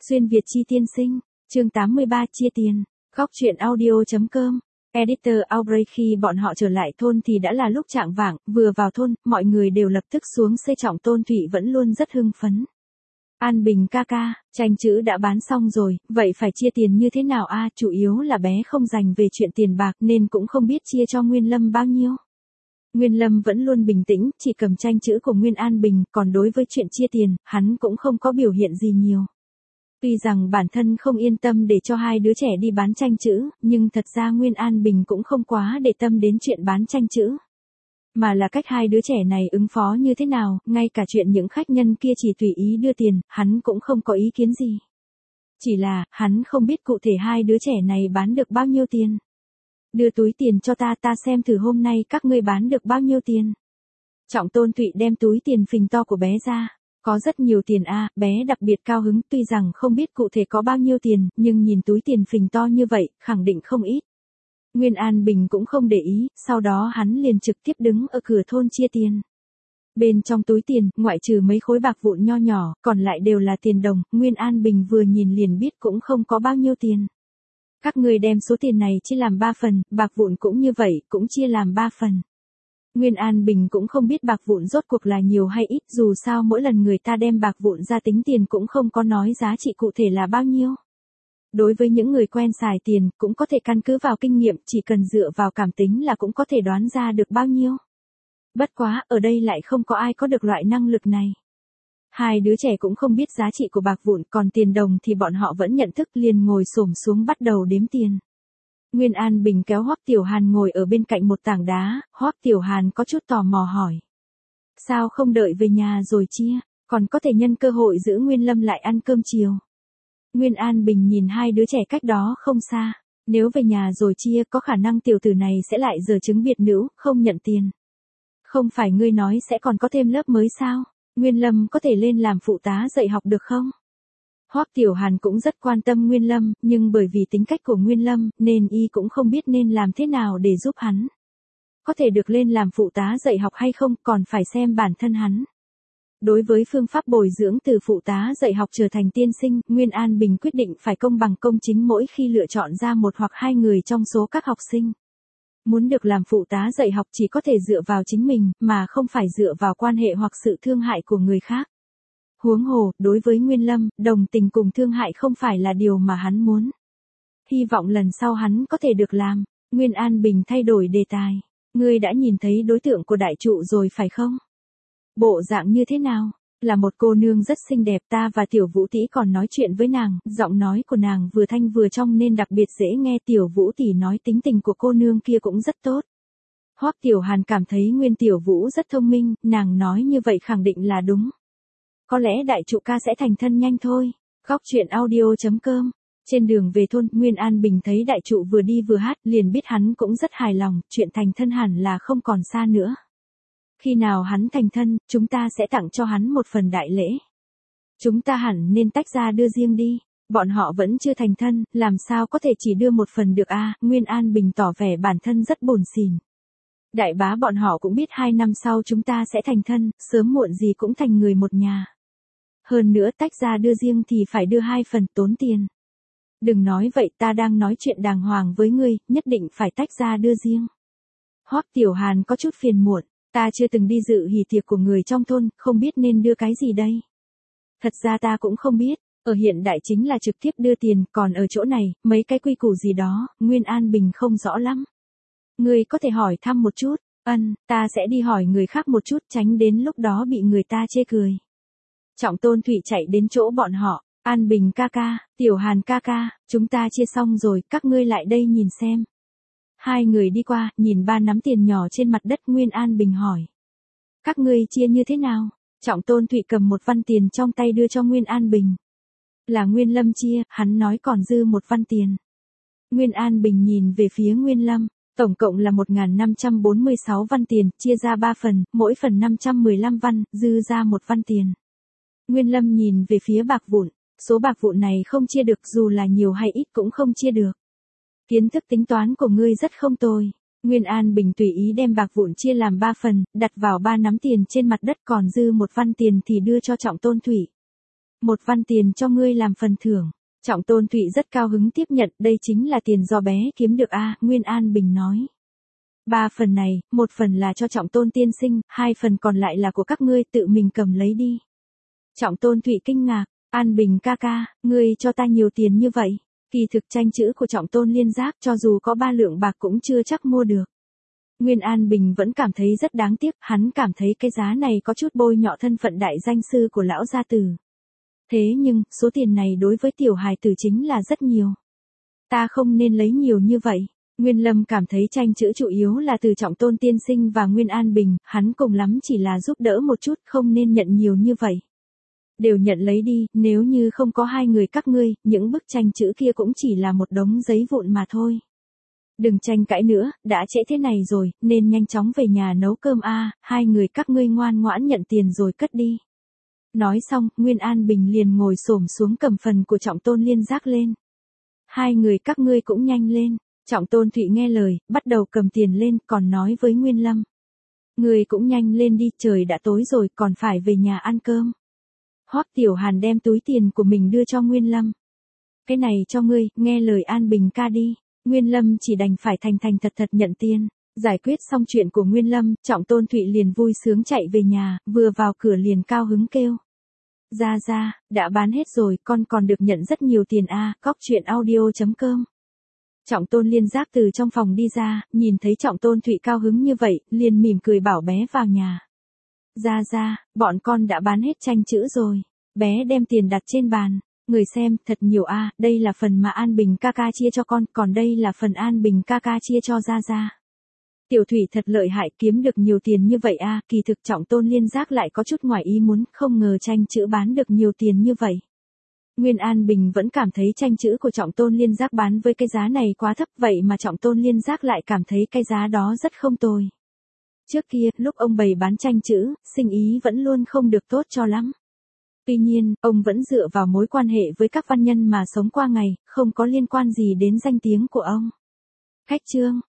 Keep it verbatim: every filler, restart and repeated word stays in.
Xuyên Việt Chi tiên sinh, chương tám mươi ba chia tiền, góc truyện audio.com, editor Outbreak. Khi bọn họ trở lại thôn thì đã là lúc chạng vạng, vừa vào thôn, mọi người đều lập tức xuống xe. Trọng Tôn Thụy vẫn luôn rất hưng phấn. An Bình ca ca, tranh chữ đã bán xong rồi, vậy phải chia tiền như thế nào a? Chủ yếu là bé không dành về chuyện tiền bạc nên cũng không biết chia cho Nguyên Lâm bao nhiêu. Nguyên Lâm vẫn luôn bình tĩnh, chỉ cầm tranh chữ của Nguyên An Bình, còn đối với chuyện chia tiền, hắn cũng không có biểu hiện gì nhiều. Tuy rằng bản thân không yên tâm để cho hai đứa trẻ đi bán tranh chữ, nhưng thật ra Nguyên An Bình cũng không quá để tâm đến chuyện bán tranh chữ. Mà là cách hai đứa trẻ này ứng phó như thế nào, ngay cả chuyện những khách nhân kia chỉ tùy ý đưa tiền, hắn cũng không có ý kiến gì. Chỉ là, hắn không biết cụ thể hai đứa trẻ này bán được bao nhiêu tiền. Đưa túi tiền cho ta, ta xem thử hôm nay các ngươi bán được bao nhiêu tiền. Trọng Tôn Thụy đem túi tiền phình to của bé ra. Có rất nhiều tiền a, à, bé đặc biệt cao hứng, tuy rằng không biết cụ thể có bao nhiêu tiền, nhưng nhìn túi tiền phình to như vậy, khẳng định không ít. Nguyên An Bình cũng không để ý, sau đó hắn liền trực tiếp đứng ở cửa thôn chia tiền. Bên trong túi tiền, ngoại trừ mấy khối bạc vụn nho nhỏ, còn lại đều là tiền đồng, Nguyên An Bình vừa nhìn liền biết cũng không có bao nhiêu tiền. Các người đem số tiền này chia làm ba phần, bạc vụn cũng như vậy, cũng chia làm ba phần. Nguyên An Bình cũng không biết bạc vụn rốt cuộc là nhiều hay ít, dù sao mỗi lần người ta đem bạc vụn ra tính tiền cũng không có nói giá trị cụ thể là bao nhiêu. Đối với những người quen xài tiền, cũng có thể căn cứ vào kinh nghiệm, chỉ cần dựa vào cảm tính là cũng có thể đoán ra được bao nhiêu. Bất quá, ở đây lại không có ai có được loại năng lực này. Hai đứa trẻ cũng không biết giá trị của bạc vụn, còn tiền đồng thì bọn họ vẫn nhận thức, liền ngồi xổm xuống bắt đầu đếm tiền. Nguyên An Bình kéo Hoắc Tiểu Hàn ngồi ở bên cạnh một tảng đá, Hoắc Tiểu Hàn có chút tò mò hỏi. Sao không đợi về nhà rồi chia, còn có thể nhân cơ hội giữ Nguyên Lâm lại ăn cơm chiều. Nguyên An Bình nhìn hai đứa trẻ cách đó không xa, nếu về nhà rồi chia có khả năng tiểu tử này sẽ lại giở chứng biệt nữ, không nhận tiền. Không phải ngươi nói sẽ còn có thêm lớp mới sao, Nguyên Lâm có thể lên làm phụ tá dạy học được không? Hoắc Tiểu Hàn cũng rất quan tâm Nguyên Lâm, nhưng bởi vì tính cách của Nguyên Lâm, nên y cũng không biết nên làm thế nào để giúp hắn. Có thể được lên làm phụ tá dạy học hay không, còn phải xem bản thân hắn. Đối với phương pháp bồi dưỡng từ phụ tá dạy học trở thành tiên sinh, Nguyên An Bình quyết định phải công bằng công chính mỗi khi lựa chọn ra một hoặc hai người trong số các học sinh. Muốn được làm phụ tá dạy học chỉ có thể dựa vào chính mình, mà không phải dựa vào quan hệ hoặc sự thương hại của người khác. Huống hồ, đối với Nguyên Lâm, đồng tình cùng thương hại không phải là điều mà hắn muốn. Hy vọng lần sau hắn có thể được làm. Nguyên An Bình thay đổi đề tài. Ngươi đã nhìn thấy đối tượng của đại trụ rồi phải không? Bộ dạng như thế nào? Là một cô nương rất xinh đẹp, ta và Tiểu Vũ tỷ còn nói chuyện với nàng, giọng nói của nàng vừa thanh vừa trong nên đặc biệt dễ nghe. Tiểu Vũ tỷ nói tính tình của cô nương kia cũng rất tốt. Hoắc Tiểu Hàn cảm thấy Nguyên Tiểu Vũ rất thông minh, nàng nói như vậy khẳng định là đúng. Có lẽ đại trụ ca sẽ thành thân nhanh thôi. Góc truyện audio.com. Trên đường về thôn, Nguyên An Bình thấy đại trụ vừa đi vừa hát, liền biết hắn cũng rất hài lòng, chuyện thành thân hẳn là không còn xa nữa. Khi nào hắn thành thân, chúng ta sẽ tặng cho hắn một phần đại lễ. Chúng ta hẳn nên tách ra đưa riêng đi, bọn họ vẫn chưa thành thân, làm sao có thể chỉ đưa một phần được a? À, Nguyên An Bình tỏ vẻ bản thân rất buồn xỉn. Đại bá bọn họ cũng biết hai năm sau chúng ta sẽ thành thân, sớm muộn gì cũng thành người một nhà. Hơn nữa tách ra đưa riêng thì phải đưa hai phần, tốn tiền. Đừng nói vậy, ta đang nói chuyện đàng hoàng với ngươi, nhất định phải tách ra đưa riêng. Hoắc Tiểu Hàn có chút phiền muộn, ta chưa từng đi dự hỉ tiệc của người trong thôn, không biết nên đưa cái gì đây. Thật ra ta cũng không biết, ở hiện đại chính là trực tiếp đưa tiền, còn ở chỗ này, mấy cái quy củ gì đó, Nguyên An Bình không rõ lắm. Ngươi có thể hỏi thăm một chút, ân, ta sẽ đi hỏi người khác một chút, tránh đến lúc đó bị người ta chê cười. Trọng Tôn Thụy chạy đến chỗ bọn họ, An Bình ca ca, Tiểu Hàn ca ca, chúng ta chia xong rồi, các ngươi lại đây nhìn xem. Hai người đi qua, nhìn ba nắm tiền nhỏ trên mặt đất. Nguyên An Bình hỏi. Các ngươi chia như thế nào? Trọng Tôn Thụy cầm một văn tiền trong tay đưa cho Nguyên An Bình. Là Nguyên Lâm chia, hắn nói còn dư một văn tiền. Nguyên An Bình nhìn về phía Nguyên Lâm. Tổng cộng là một nghìn năm trăm bốn mươi sáu văn tiền, chia ra ba phần, mỗi phần năm trăm mười lăm văn, dư ra một văn tiền. Nguyên Lâm nhìn về phía bạc vụn, số bạc vụn này không chia được, dù là nhiều hay ít cũng không chia được. Kiến thức tính toán của ngươi rất không tồi. Nguyên An Bình tùy ý đem bạc vụn chia làm ba phần, đặt vào ba nắm tiền trên mặt đất, còn dư một văn tiền thì đưa cho Trọng Tôn Thụy. một văn tiền cho ngươi làm phần thưởng. Trọng Tôn Thụy rất cao hứng tiếp nhận, đây chính là tiền do bé kiếm được a, Nguyên An Bình nói. Ba phần này, một phần là cho Trọng Tôn tiên sinh, hai phần còn lại là của các ngươi, tự mình cầm lấy đi. Trọng Tôn Thụy kinh ngạc, An Bình ca ca, ngươi cho ta nhiều tiền như vậy. Kỳ thực tranh chữ của Trọng Tôn Liên Giác cho dù có ba lượng bạc cũng chưa chắc mua được. Nguyên An Bình vẫn cảm thấy rất đáng tiếc, hắn cảm thấy cái giá này có chút bôi nhọ thân phận đại danh sư của lão gia tử. Thế nhưng, số tiền này đối với tiểu hài tử chính là rất nhiều. Ta không nên lấy nhiều như vậy. Nguyên Lâm cảm thấy tranh chữ chủ yếu là từ Trọng Tôn tiên sinh và Nguyên An Bình, hắn cùng lắm chỉ là giúp đỡ một chút, không nên nhận nhiều như vậy. Đều nhận lấy đi, nếu như không có hai người các ngươi, những bức tranh chữ kia cũng chỉ là một đống giấy vụn mà thôi. Đừng tranh cãi nữa, đã trễ thế này rồi, nên nhanh chóng về nhà nấu cơm a, hai người các ngươi ngoan ngoãn nhận tiền rồi cất đi. Nói xong, Nguyên An Bình liền ngồi xổm xuống cầm phần của Trọng Tôn Liên Giác lên. Hai người các ngươi cũng nhanh lên. Trọng Tôn Thụy nghe lời, bắt đầu cầm tiền lên, còn nói với Nguyên Lâm. Ngươi cũng nhanh lên đi, trời đã tối rồi, còn phải về nhà ăn cơm. Hoắc Tiểu Hàn đem túi tiền của mình đưa cho Nguyên Lâm. Cái này cho ngươi, nghe lời An Bình ca đi. Nguyên Lâm chỉ đành phải thành thành thật thật nhận tiền. Giải quyết xong chuyện của Nguyên Lâm, Trọng Tôn Thụy liền vui sướng chạy về nhà, vừa vào cửa liền cao hứng kêu. Ra ra, đã bán hết rồi, con còn được nhận rất nhiều tiền a, à, cóc truyện audio chấm com. Trọng Tôn Liên Giác từ trong phòng đi ra, nhìn thấy Trọng Tôn Thụy cao hứng như vậy, liền mỉm cười bảo bé vào nhà. Ra ra, bọn con đã bán hết tranh chữ rồi. Bé đem tiền đặt trên bàn. Người xem, thật nhiều a, à, đây là phần mà An Bình ca ca chia cho con, còn đây là phần An Bình ca ca chia cho ra ra. Tiểu Thủy thật lợi hại, kiếm được nhiều tiền như vậy a, à, kỳ thực Trọng Tôn Liên Giác lại có chút ngoài ý muốn, không ngờ tranh chữ bán được nhiều tiền như vậy. Nguyên An Bình vẫn cảm thấy tranh chữ của Trọng Tôn Liên Giác bán với cái giá này quá thấp, vậy mà Trọng Tôn Liên Giác lại cảm thấy cái giá đó rất không tồi. Trước kia, lúc ông bày bán tranh chữ, sinh ý vẫn luôn không được tốt cho lắm. Tuy nhiên, ông vẫn dựa vào mối quan hệ với các văn nhân mà sống qua ngày, không có liên quan gì đến danh tiếng của ông. Khách trương,